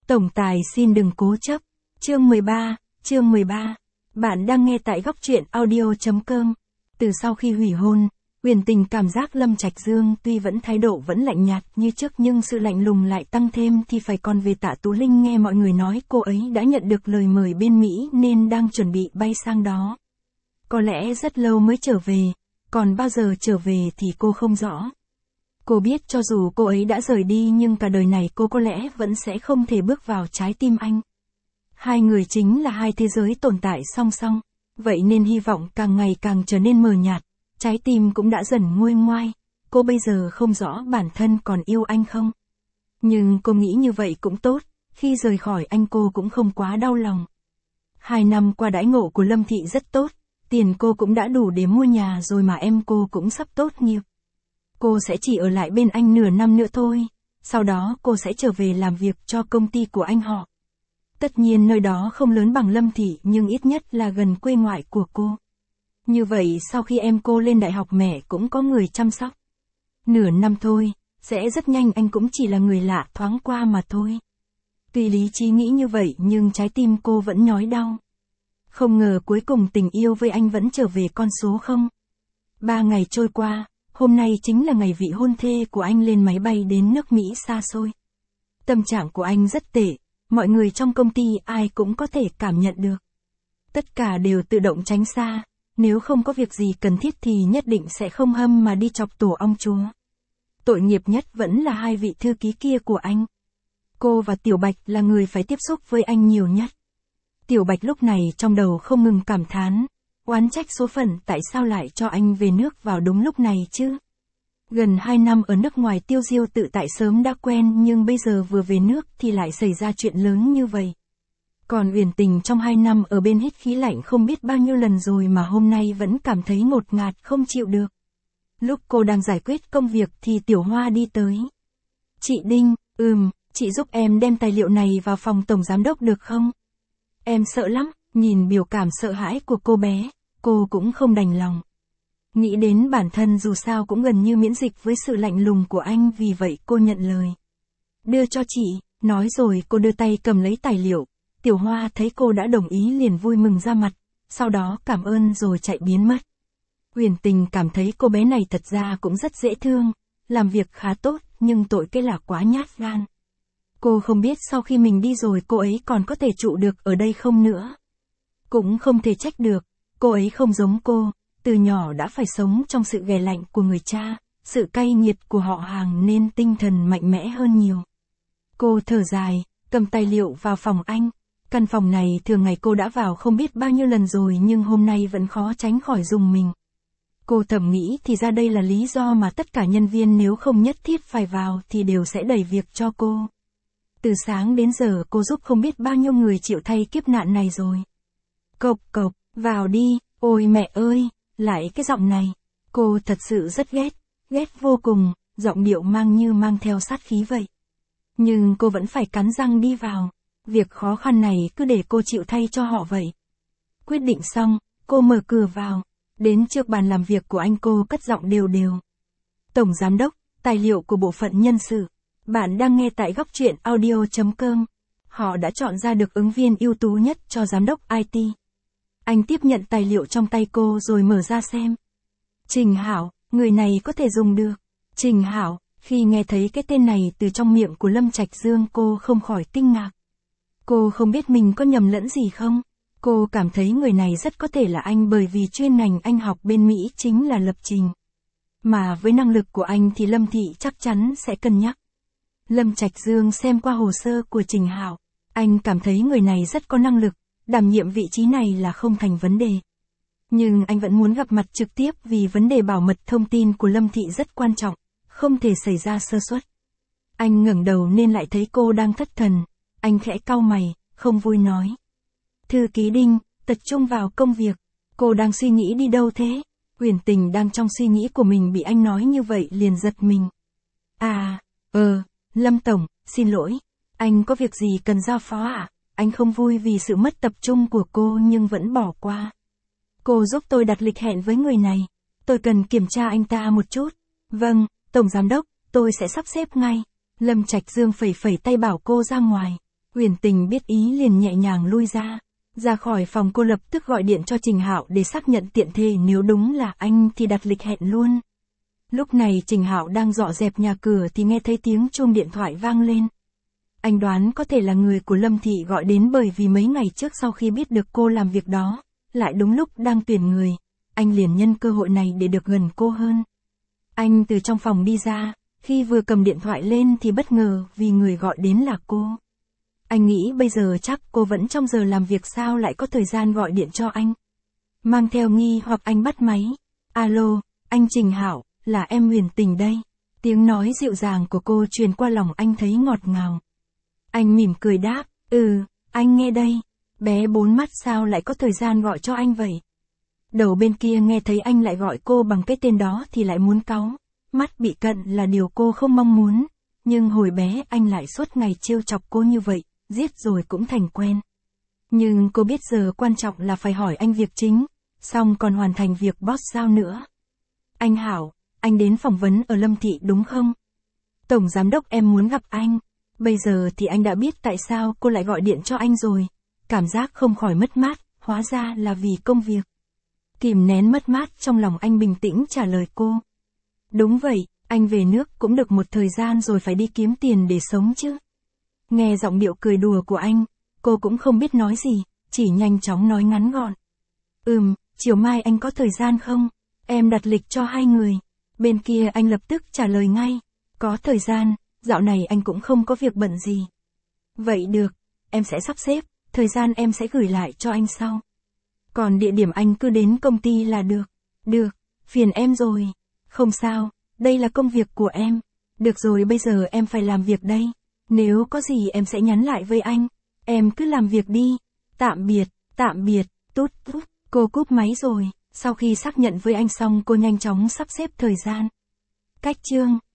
Tổng tài xin đừng cố chấp. Chương 13. Bạn đang nghe tại góc truyện audio.com. Từ sau khi hủy hôn, Huyền Tình cảm giác Lâm Trạch Dương tuy vẫn thái độ vẫn lạnh nhạt như trước nhưng sự lạnh lùng lại tăng thêm thì phải còn về Tạ Tú Linh nghe mọi người nói cô ấy đã nhận được lời mời bên Mỹ nên đang chuẩn bị bay sang đó. Có lẽ rất lâu mới trở về, còn bao giờ trở về thì cô không rõ. Cô biết cho dù cô ấy đã rời đi nhưng cả đời này cô có lẽ vẫn sẽ không thể bước vào trái tim anh. Hai người chính là hai thế giới tồn tại song song, vậy nên hy vọng càng ngày càng trở nên mờ nhạt, trái tim cũng đã dần nguôi ngoai. Cô bây giờ không rõ bản thân còn yêu anh không. Nhưng cô nghĩ như vậy cũng tốt, khi rời khỏi anh cô cũng không quá đau lòng. 2 năm qua đãi ngộ của Lâm Thị rất tốt, tiền cô cũng đã đủ để mua nhà rồi mà em cô cũng sắp tốt nghiệp. Cô sẽ chỉ ở lại bên anh nửa năm nữa thôi, sau đó cô sẽ trở về làm việc cho công ty của anh họ. Tất nhiên nơi đó không lớn bằng Lâm Thị nhưng ít nhất là gần quê ngoại của cô. Như vậy sau khi em cô lên đại học mẹ cũng có người chăm sóc. Nửa năm thôi, sẽ rất nhanh anh cũng chỉ là người lạ thoáng qua mà thôi. Tuy lý trí nghĩ như vậy nhưng trái tim cô vẫn nhói đau. Không ngờ cuối cùng tình yêu với anh vẫn trở về con số 0. 3 ngày trôi qua, hôm nay chính là ngày vị hôn thê của anh lên máy bay đến nước Mỹ xa xôi. Tâm trạng của anh rất tệ, mọi người trong công ty ai cũng có thể cảm nhận được. Tất cả đều tự động tránh xa, nếu không có việc gì cần thiết thì nhất định sẽ không hâm mà đi chọc tổ ong chúa. Tội nghiệp nhất vẫn là hai vị thư ký kia của anh. Cô và Tiểu Bạch là người phải tiếp xúc với anh nhiều nhất. Tiểu Bạch lúc này trong đầu không ngừng cảm thán, oán trách số phận tại sao lại cho anh về nước vào đúng lúc này chứ. Gần 2 năm ở nước ngoài tiêu diêu tự tại sớm đã quen nhưng bây giờ vừa về nước thì lại xảy ra chuyện lớn như vậy. Còn Huyền Tình trong 2 năm ở bên hít khí lạnh không biết bao nhiêu lần rồi mà hôm nay vẫn cảm thấy ngột ngạt không chịu được. Lúc cô đang giải quyết công việc thì Tiểu Hoa đi tới. Chị Đinh, chị giúp em đem tài liệu này vào phòng tổng giám đốc được không? Em sợ lắm, nhìn biểu cảm sợ hãi của cô bé, cô cũng không đành lòng. Nghĩ đến bản thân dù sao cũng gần như miễn dịch với sự lạnh lùng của anh vì vậy cô nhận lời. Đưa cho chị, nói rồi cô đưa tay cầm lấy tài liệu. Tiểu Hoa thấy cô đã đồng ý liền vui mừng ra mặt, sau đó cảm ơn rồi chạy biến mất. Huyền Tình cảm thấy cô bé này thật ra cũng rất dễ thương, làm việc khá tốt nhưng tội cái là quá nhát gan. Cô không biết sau khi mình đi rồi cô ấy còn có thể trụ được ở đây không nữa. Cũng không thể trách được, cô ấy không giống cô, từ nhỏ đã phải sống trong sự ghẻ lạnh của người cha, sự cay nghiệt của họ hàng nên tinh thần mạnh mẽ hơn nhiều. Cô thở dài, cầm tài liệu vào phòng anh. Căn phòng này thường ngày cô đã vào không biết bao nhiêu lần rồi nhưng hôm nay vẫn khó tránh khỏi rùng mình. Cô thầm nghĩ thì ra đây là lý do mà tất cả nhân viên nếu không nhất thiết phải vào thì đều sẽ đẩy việc cho cô. Từ sáng đến giờ cô giúp không biết bao nhiêu người chịu thay kiếp nạn này rồi. Cộc cộc, vào đi, ôi mẹ ơi, lại cái giọng này. Cô thật sự rất ghét vô cùng, giọng điệu mang theo sát khí vậy. Nhưng cô vẫn phải cắn răng đi vào. Việc khó khăn này cứ để cô chịu thay cho họ vậy. Quyết định xong, cô mở cửa vào. Đến trước bàn làm việc của anh cô cất giọng đều. Tổng giám đốc, tài liệu của bộ phận nhân sự. Bạn đang nghe tại góc truyện audio.com. Họ đã chọn ra được ứng viên ưu tú nhất cho giám đốc IT. Anh tiếp nhận tài liệu trong tay cô rồi mở ra xem. Trình Hảo, người này có thể dùng được. Trình Hảo, khi nghe thấy cái tên này từ trong miệng của Lâm Trạch Dương cô không khỏi kinh ngạc. Cô không biết mình có nhầm lẫn gì không? Cô cảm thấy người này rất có thể là anh bởi vì chuyên ngành anh học bên Mỹ chính là lập trình. Mà với năng lực của anh thì Lâm Thị chắc chắn sẽ cân nhắc. Lâm Trạch Dương xem qua hồ sơ của Trình Hảo. Anh cảm thấy người này rất có năng lực, đảm nhiệm vị trí này là không thành vấn đề. Nhưng anh vẫn muốn gặp mặt trực tiếp vì vấn đề bảo mật thông tin của Lâm Thị rất quan trọng, không thể xảy ra sơ suất. Anh ngẩng đầu nên lại thấy cô đang thất thần. Anh khẽ cau mày, không vui nói. Thư ký Đinh, tập trung vào công việc. Cô đang suy nghĩ đi đâu thế? Huyền Tình đang trong suy nghĩ của mình bị anh nói như vậy liền giật mình. Lâm Tổng, xin lỗi. Anh có việc gì cần giao phó ạ? Anh không vui vì sự mất tập trung của cô nhưng vẫn bỏ qua. Cô giúp tôi đặt lịch hẹn với người này. Tôi cần kiểm tra anh ta một chút. Vâng, Tổng Giám đốc, tôi sẽ sắp xếp ngay. Lâm Trạch Dương phẩy tay bảo cô ra ngoài. Huyền Tình biết ý liền nhẹ nhàng lui ra. Ra khỏi phòng cô lập tức gọi điện cho Trình Hạo để xác nhận tiện thể nếu đúng là anh thì đặt lịch hẹn luôn. Lúc này Trình Hạo đang dọn dẹp nhà cửa thì nghe thấy tiếng chuông điện thoại vang lên. Anh đoán có thể là người của Lâm Thị gọi đến bởi vì mấy ngày trước sau khi biết được cô làm việc đó, lại đúng lúc đang tuyển người, anh liền nhân cơ hội này để được gần cô hơn. Anh từ trong phòng đi ra, khi vừa cầm điện thoại lên thì bất ngờ vì người gọi đến là cô. Anh nghĩ bây giờ chắc cô vẫn trong giờ làm việc sao lại có thời gian gọi điện cho anh. Mang theo nghi hoặc anh bắt máy. Alo, anh Trình Hạo, là em Huyền Tình đây. Tiếng nói dịu dàng của cô truyền qua lòng anh thấy ngọt ngào. Anh mỉm cười đáp, anh nghe đây. Bé bốn mắt sao lại có thời gian gọi cho anh vậy? Đầu bên kia nghe thấy anh lại gọi cô bằng cái tên đó thì lại muốn cáu. Mắt bị cận là điều cô không mong muốn. Nhưng hồi bé anh lại suốt ngày trêu chọc cô như vậy, giết rồi cũng thành quen. Nhưng cô biết giờ quan trọng là phải hỏi anh việc chính, xong còn hoàn thành việc boss giao nữa. Anh Hảo, anh đến phỏng vấn ở Lâm Thị đúng không? Tổng giám đốc em muốn gặp anh. Bây giờ thì anh đã biết tại sao cô lại gọi điện cho anh rồi. Cảm giác không khỏi mất mát, hóa ra là vì công việc. Kìm nén mất mát trong lòng anh bình tĩnh trả lời cô. Đúng vậy, anh về nước cũng được một thời gian rồi phải đi kiếm tiền để sống chứ. Nghe giọng điệu cười đùa của anh, cô cũng không biết nói gì, chỉ nhanh chóng nói ngắn gọn. Chiều mai anh có thời gian không? Em đặt lịch cho 2 người. Bên kia anh lập tức trả lời ngay. Có thời gian, dạo này anh cũng không có việc bận gì. Vậy được, em sẽ sắp xếp, thời gian em sẽ gửi lại cho anh sau. Còn địa điểm anh cứ đến công ty là được. Được, phiền em rồi. Không sao, đây là công việc của em. Được rồi bây giờ em phải làm việc đây. Nếu có gì em sẽ nhắn lại với anh. Em cứ làm việc đi. Tạm biệt, tút. Cô cúp máy rồi. Sau khi xác nhận với anh xong cô nhanh chóng sắp xếp thời gian. Cách chương